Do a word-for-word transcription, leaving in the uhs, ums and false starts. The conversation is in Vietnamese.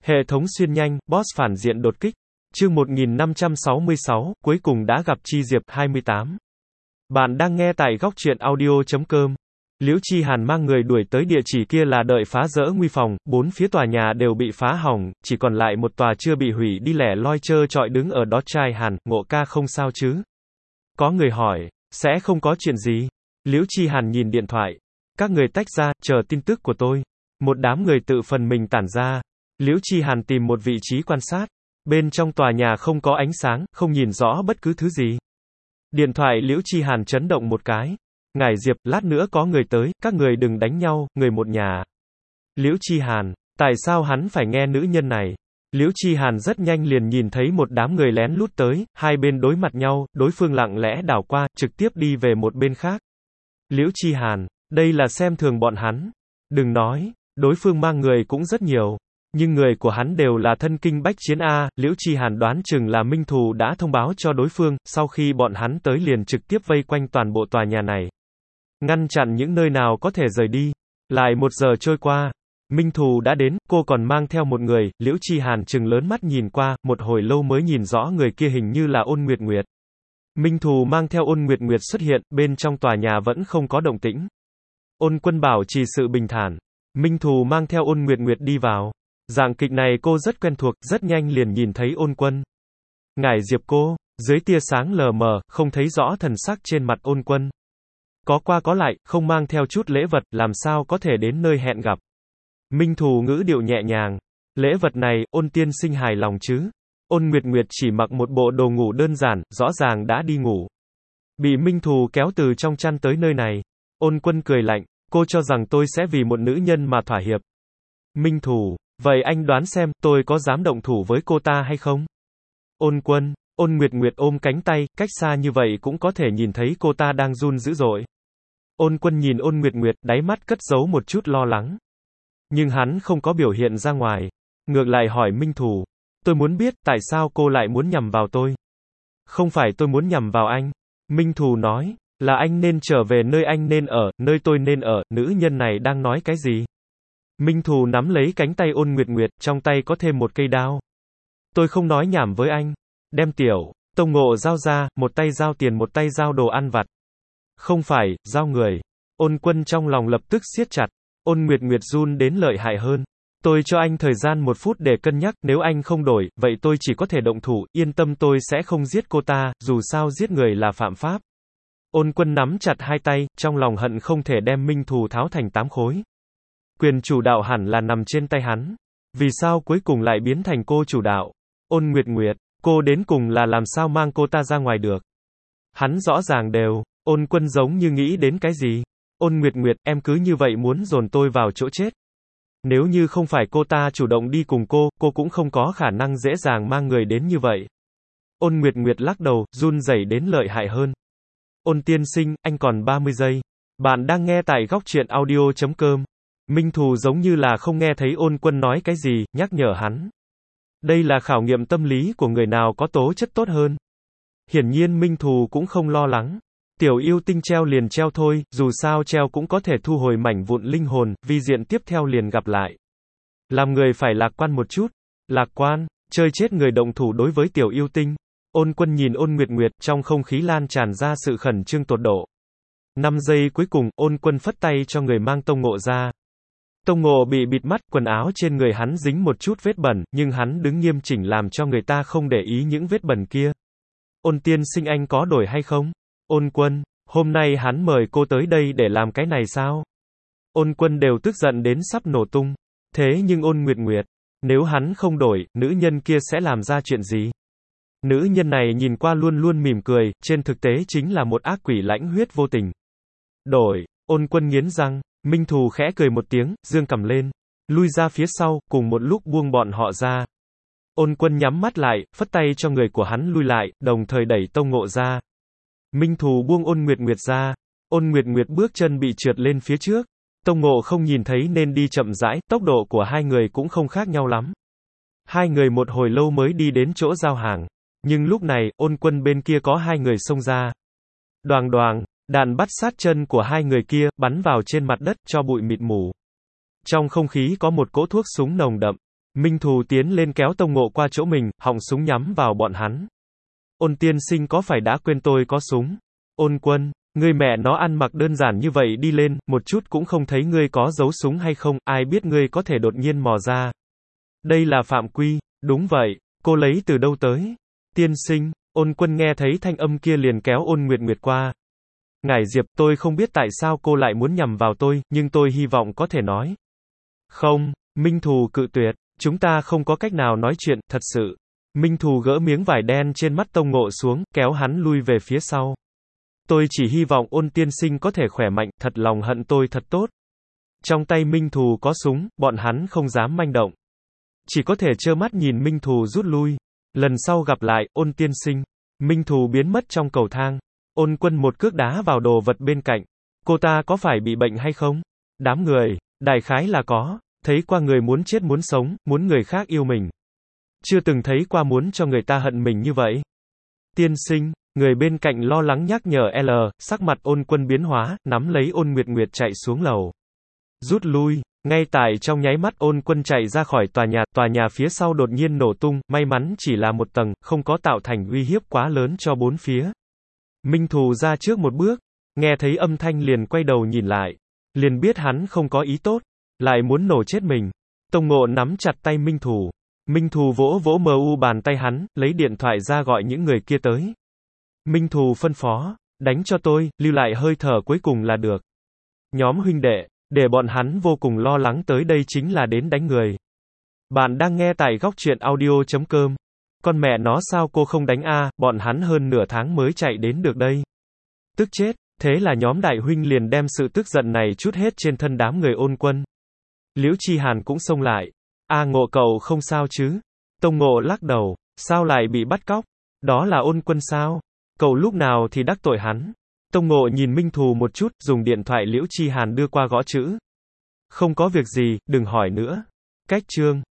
Hệ thống xuyên nhanh, boss phản diện đột kích. Chương một nghìn năm trăm sáu mươi sáu, cuối cùng đã gặp Chi Diệp, hai mươi tám. Bạn đang nghe tại góc truyện audio chấm com. Liễu Chi Hàn mang người đuổi tới địa chỉ kia là đợi phá rỡ nguy phòng, bốn phía tòa nhà đều bị phá hỏng, chỉ còn lại một tòa chưa bị hủy đi lẻ loi trơ trọi đứng ở đó. Trai Hàn, Ngộ ca không sao chứ? Có người hỏi, sẽ không có chuyện gì. Liễu Chi Hàn nhìn điện thoại. Các người tách ra, chờ tin tức của tôi. Một đám người tự phần mình tản ra. Liễu Chi Hàn tìm một vị trí quan sát. Bên trong tòa nhà không có ánh sáng, không nhìn rõ bất cứ thứ gì. Điện thoại Liễu Chi Hàn chấn động một cái. Ngải Diệp, lát nữa có người tới, các người đừng đánh nhau, người một nhà. Liễu Chi Hàn, tại sao hắn phải nghe nữ nhân này? Liễu Chi Hàn rất nhanh liền nhìn thấy một đám người lén lút tới, hai bên đối mặt nhau, đối phương lặng lẽ đảo qua, trực tiếp đi về một bên khác. Liễu Chi Hàn, đây là xem thường bọn hắn. Đừng nói, đối phương mang người cũng rất nhiều. Nhưng người của hắn đều là thân kinh bách chiến A, Liễu Chi Hàn đoán chừng là Minh Thù đã thông báo cho đối phương, sau khi bọn hắn tới liền trực tiếp vây quanh toàn bộ tòa nhà này. Ngăn chặn những nơi nào có thể rời đi. Lại một giờ trôi qua. Minh Thù đã đến, cô còn mang theo một người, Liễu Chi Hàn trừng lớn mắt nhìn qua, một hồi lâu mới nhìn rõ người kia hình như là Ôn Nguyệt Nguyệt. Minh Thù mang theo Ôn Nguyệt Nguyệt xuất hiện, bên trong tòa nhà vẫn không có động tĩnh. Ôn Quân bảo trì sự bình thản. Minh Thù mang theo Ôn Nguyệt Nguyệt đi vào. Dạng kịch này cô rất quen thuộc, rất nhanh liền nhìn thấy Ôn Quân. Ngải Diệp cô, dưới tia sáng lờ mờ, không thấy rõ thần sắc trên mặt Ôn Quân. Có qua có lại, không mang theo chút lễ vật, làm sao có thể đến nơi hẹn gặp. Minh Thù ngữ điệu nhẹ nhàng. Lễ vật này, Ôn tiên sinh hài lòng chứ? Ôn Nguyệt Nguyệt chỉ mặc một bộ đồ ngủ đơn giản, rõ ràng đã đi ngủ. Bị Minh Thù kéo từ trong chăn tới nơi này. Ôn Quân cười lạnh, cô cho rằng tôi sẽ vì một nữ nhân mà thỏa hiệp. Minh Thù, vậy anh đoán xem, tôi có dám động thủ với cô ta hay không? Ôn Quân, Ôn Nguyệt Nguyệt ôm cánh tay, cách xa như vậy cũng có thể nhìn thấy cô ta đang run dữ dội. Ôn Quân nhìn Ôn Nguyệt Nguyệt, đáy mắt cất giấu một chút lo lắng. Nhưng hắn không có biểu hiện ra ngoài. Ngược lại hỏi Minh Thù, tôi muốn biết, tại sao cô lại muốn nhằm vào tôi? Không phải tôi muốn nhằm vào anh. Minh Thù nói, là anh nên trở về nơi anh nên ở, nơi tôi nên ở, nữ nhân này đang nói cái gì? Minh Thù nắm lấy cánh tay Ôn Nguyệt Nguyệt, trong tay có thêm một cây đao. Tôi không nói nhảm với anh. Đem tiểu Tông Ngộ giao ra, một tay giao tiền một tay giao đồ ăn vặt. Không phải, giao người. Ôn Quân trong lòng lập tức siết chặt. Ôn Nguyệt Nguyệt run đến lợi hại hơn. Tôi cho anh thời gian một phút để cân nhắc, nếu anh không đổi, vậy tôi chỉ có thể động thủ, yên tâm tôi sẽ không giết cô ta, dù sao giết người là phạm pháp. Ôn Quân nắm chặt hai tay, trong lòng hận không thể đem Minh Thù tháo thành tám khối. Quyền chủ đạo hẳn là nằm trên tay hắn. Vì sao cuối cùng lại biến thành cô chủ đạo? Ôn Nguyệt Nguyệt, cô đến cùng là làm sao mang cô ta ra ngoài được? Hắn rõ ràng đều. Ôn Quân giống như nghĩ đến cái gì? Ôn Nguyệt Nguyệt, em cứ như vậy muốn dồn tôi vào chỗ chết. Nếu như không phải cô ta chủ động đi cùng cô, cô cũng không có khả năng dễ dàng mang người đến như vậy. Ôn Nguyệt Nguyệt lắc đầu, run rẩy đến lợi hại hơn. Ôn tiên sinh, anh còn ba mươi giây. Bạn đang nghe tại góc truyện audio chấm com. Minh Thù giống như là không nghe thấy Ôn Quân nói cái gì, nhắc nhở hắn. Đây là khảo nghiệm tâm lý của người nào có tố chất tốt hơn. Hiển nhiên Minh Thù cũng không lo lắng. Tiểu yêu tinh treo liền treo thôi, dù sao treo cũng có thể thu hồi mảnh vụn linh hồn, vi diện tiếp theo liền gặp lại. Làm người phải lạc quan một chút. Lạc quan, chơi chết người động thủ đối với tiểu yêu tinh. Ôn Quân nhìn Ôn Nguyệt Nguyệt, trong không khí lan tràn ra sự khẩn trương tột độ. năm giây cuối cùng, Ôn Quân phất tay cho người mang Tông Ngộ ra. Tông Ngộ bị bịt mắt, quần áo trên người hắn dính một chút vết bẩn, nhưng hắn đứng nghiêm chỉnh làm cho người ta không để ý những vết bẩn kia. Ôn tiên sinh anh có đổi hay không? Ôn Quân, hôm nay hắn mời cô tới đây để làm cái này sao? Ôn Quân đều tức giận đến sắp nổ tung. Thế nhưng Ôn Nguyệt Nguyệt, nếu hắn không đổi, nữ nhân kia sẽ làm ra chuyện gì? Nữ nhân này nhìn qua luôn luôn mỉm cười, trên thực tế chính là một ác quỷ lãnh huyết vô tình. Đổi, Ôn Quân nghiến răng. Minh Thù khẽ cười một tiếng, dương cằm lên, lui ra phía sau, cùng một lúc buông bọn họ ra. Ôn Quân nhắm mắt lại, phất tay cho người của hắn lui lại, đồng thời đẩy Tông Ngộ ra. Minh Thù buông Ôn Nguyệt Nguyệt ra. Ôn Nguyệt Nguyệt bước chân bị trượt lên phía trước. Tông Ngộ không nhìn thấy nên đi chậm rãi, tốc độ của hai người cũng không khác nhau lắm. Hai người một hồi lâu mới đi đến chỗ giao hàng. Nhưng lúc này, Ôn Quân bên kia có hai người xông ra. Đoàng đoàng. Đạn bắt sát chân của hai người kia, bắn vào trên mặt đất, cho bụi mịt mù. Trong không khí có một cỗ thuốc súng nồng đậm. Minh Thù tiến lên kéo Tông Ngộ qua chỗ mình, họng súng nhắm vào bọn hắn. Ôn tiên sinh có phải đã quên tôi có súng? Ôn Quân, ngươi mẹ nó ăn mặc đơn giản như vậy đi lên, một chút cũng không thấy ngươi có giấu súng hay không, ai biết ngươi có thể đột nhiên mò ra. Đây là phạm quy. Đúng vậy, cô lấy từ đâu tới? Tiên sinh, Ôn Quân nghe thấy thanh âm kia liền kéo Ôn Nguyệt Nguyệt qua. Ngải Diệp, tôi không biết tại sao cô lại muốn nhằm vào tôi, nhưng tôi hy vọng có thể nói. Không, Minh Thù cự tuyệt, chúng ta không có cách nào nói chuyện, thật sự. Minh Thù gỡ miếng vải đen trên mắt Tông Ngộ xuống, kéo hắn lui về phía sau. Tôi chỉ hy vọng Ôn tiên sinh có thể khỏe mạnh, thật lòng hận tôi thật tốt. Trong tay Minh Thù có súng, bọn hắn không dám manh động. Chỉ có thể trơ mắt nhìn Minh Thù rút lui. Lần sau gặp lại, Ôn tiên sinh. Minh Thù biến mất trong cầu thang. Ôn Quân một cước đá vào đồ vật bên cạnh. Cô ta có phải bị bệnh hay không? Đám người, đại khái là có. Thấy qua người muốn chết muốn sống, muốn người khác yêu mình. Chưa từng thấy qua muốn cho người ta hận mình như vậy. Tiên sinh, người bên cạnh lo lắng nhắc nhở L, sắc mặt Ôn Quân biến hóa, nắm lấy Ôn Nguyệt Nguyệt chạy xuống lầu. Rút lui, ngay tại trong nháy mắt Ôn Quân chạy ra khỏi tòa nhà, tòa nhà phía sau đột nhiên nổ tung, may mắn chỉ là một tầng, không có tạo thành uy hiếp quá lớn cho bốn phía. Minh Thù ra trước một bước, nghe thấy âm thanh liền quay đầu nhìn lại, liền biết hắn không có ý tốt, lại muốn nổ chết mình. Tông Ngộ nắm chặt tay Minh Thù. Minh Thù vỗ vỗ mờ u bàn tay hắn, lấy điện thoại ra gọi những người kia tới. Minh Thù phân phó, đánh cho tôi, lưu lại hơi thở cuối cùng là được. Nhóm huynh đệ, để bọn hắn vô cùng lo lắng tới đây chính là đến đánh người. Bạn đang nghe tại góc truyện audio chấm com. Con mẹ nó sao cô không đánh a, bọn hắn hơn nửa tháng mới chạy đến được đây. Tức chết, thế là nhóm đại huynh liền đem sự tức giận này trút hết trên thân đám người Ôn Quân. Liễu Chi Hàn cũng xông lại. A Ngộ cậu không sao chứ? Tông Ngộ lắc đầu, sao lại bị bắt cóc? Đó là Ôn Quân sao? Cậu lúc nào thì đắc tội hắn? Tông Ngộ nhìn Minh Thù một chút, dùng điện thoại Liễu Chi Hàn đưa qua gõ chữ. Không có việc gì, đừng hỏi nữa. Cách chương.